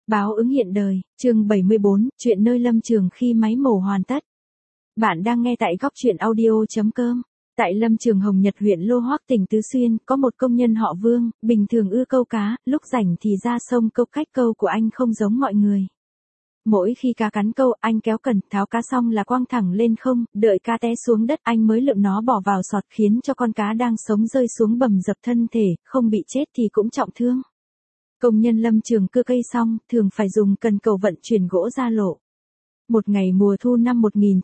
Báo ứng hiện đời, chương 74, chuyện nơi lâm trường khi máy mổ hoàn tất. Bạn đang nghe tại góc chuyện audio.com. Tại lâm trường Hồng Nhật huyện Lô Hoác tỉnh Tứ Xuyên, có một công nhân họ Vương, bình thường ưa câu cá, lúc rảnh thì ra sông câu. Cách câu của anh không giống mọi người. Mỗi khi cá cắn câu, anh kéo cần, tháo cá xong là quăng thẳng lên không, đợi cá té xuống đất anh mới lượm nó bỏ vào sọt, khiến cho con cá đang sống rơi xuống bầm dập thân thể, không bị chết thì cũng trọng thương. Công nhân lâm trường cưa cây xong, thường phải dùng cần cầu vận chuyển gỗ ra lộ. Một ngày mùa thu năm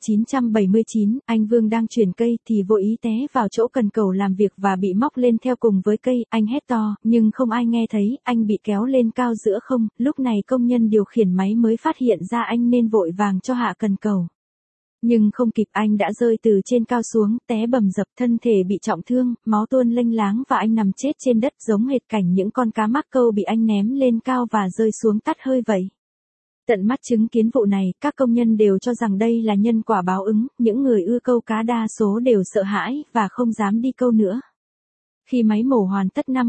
1979, anh Vương đang chuyển cây thì vô ý té vào chỗ cần cầu làm việc và bị móc lên theo cùng với cây. Anh hét to, nhưng không ai nghe thấy, anh bị kéo lên cao giữa không. Lúc này công nhân điều khiển máy mới phát hiện ra anh nên vội vàng cho hạ cần cầu. Nhưng không kịp, anh đã rơi từ trên cao xuống, té bầm dập, thân thể bị trọng thương, máu tuôn lênh láng và anh nằm chết trên đất giống hệt cảnh những con cá mắc câu bị anh ném lên cao và rơi xuống tắt hơi vậy. Tận mắt chứng kiến vụ này, các công nhân đều cho rằng đây là nhân quả báo ứng, những người ưa câu cá đa số đều sợ hãi và không dám đi câu nữa. Khi máy mổ hoàn tất năm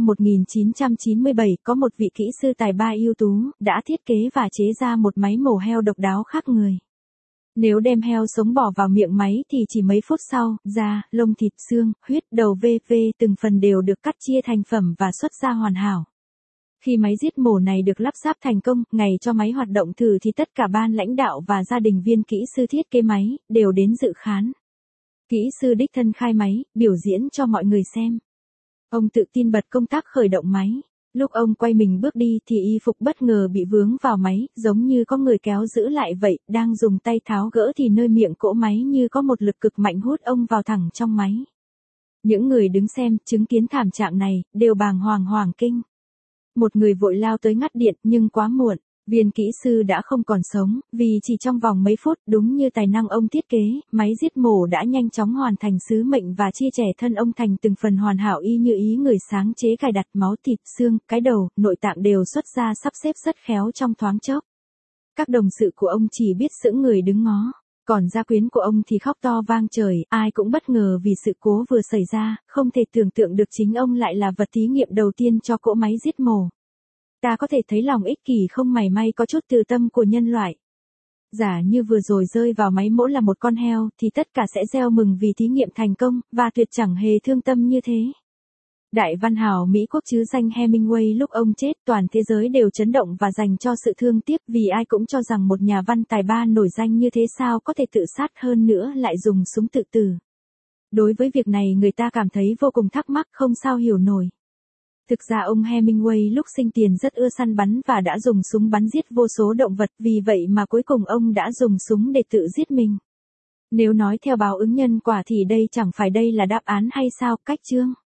1997, có một vị kỹ sư tài ba ưu tú, đã thiết kế và chế ra một máy mổ heo độc đáo khác người. Nếu đem heo sống bỏ vào miệng máy thì chỉ mấy phút sau, da, lông thịt, xương, huyết, đầu v.v. từng phần đều được cắt chia thành phẩm và xuất ra hoàn hảo. Khi máy giết mổ này được lắp ráp thành công, ngày cho máy hoạt động thử thì tất cả ban lãnh đạo và gia đình viên kỹ sư thiết kế máy, đều đến dự khán. Kỹ sư đích thân khai máy, biểu diễn cho mọi người xem. Ông tự tin bật công tắc khởi động máy. Lúc ông quay mình bước đi thì y phục bất ngờ bị vướng vào máy, giống như có người kéo giữ lại vậy, đang dùng tay tháo gỡ thì nơi miệng cỗ máy như có một lực cực mạnh hút ông vào thẳng trong máy. Những người đứng xem, chứng kiến thảm trạng này, đều bàng hoàng hoảng kinh. Một người vội lao tới ngắt điện, nhưng quá muộn, viên kỹ sư đã không còn sống, vì chỉ trong vòng mấy phút, đúng như tài năng ông thiết kế, máy giết mổ đã nhanh chóng hoàn thành sứ mệnh và chia sẻ thân ông thành từng phần hoàn hảo y như ý người sáng chế cài đặt. Máu thịt, xương, cái đầu, nội tạng đều xuất ra sắp xếp rất khéo trong thoáng chốc. Các đồng sự của ông chỉ biết sững người đứng ngó. Còn gia quyến của ông thì khóc to vang trời, ai cũng bất ngờ vì sự cố vừa xảy ra, không thể tưởng tượng được chính ông lại là vật thí nghiệm đầu tiên cho cỗ máy giết mổ. Ta có thể thấy lòng ích kỷ không mảy may có chút từ tâm của nhân loại. Giả như vừa rồi rơi vào máy mổ là một con heo, thì tất cả sẽ reo mừng vì thí nghiệm thành công, và tuyệt chẳng hề thương tâm như thế. Đại văn hào Mỹ quốc chứ danh Hemingway lúc ông chết, toàn thế giới đều chấn động và dành cho sự thương tiếc, vì ai cũng cho rằng một nhà văn tài ba nổi danh như thế sao có thể tự sát, hơn nữa lại dùng súng tự tử. Đối với việc này người ta cảm thấy vô cùng thắc mắc, không sao hiểu nổi. Thực ra ông Hemingway lúc sinh tiền rất ưa săn bắn và đã dùng súng bắn giết vô số động vật, vì vậy mà cuối cùng ông đã dùng súng để tự giết mình. Nếu nói theo báo ứng nhân quả thì đây chẳng phải đây là đáp án hay sao? Cách chương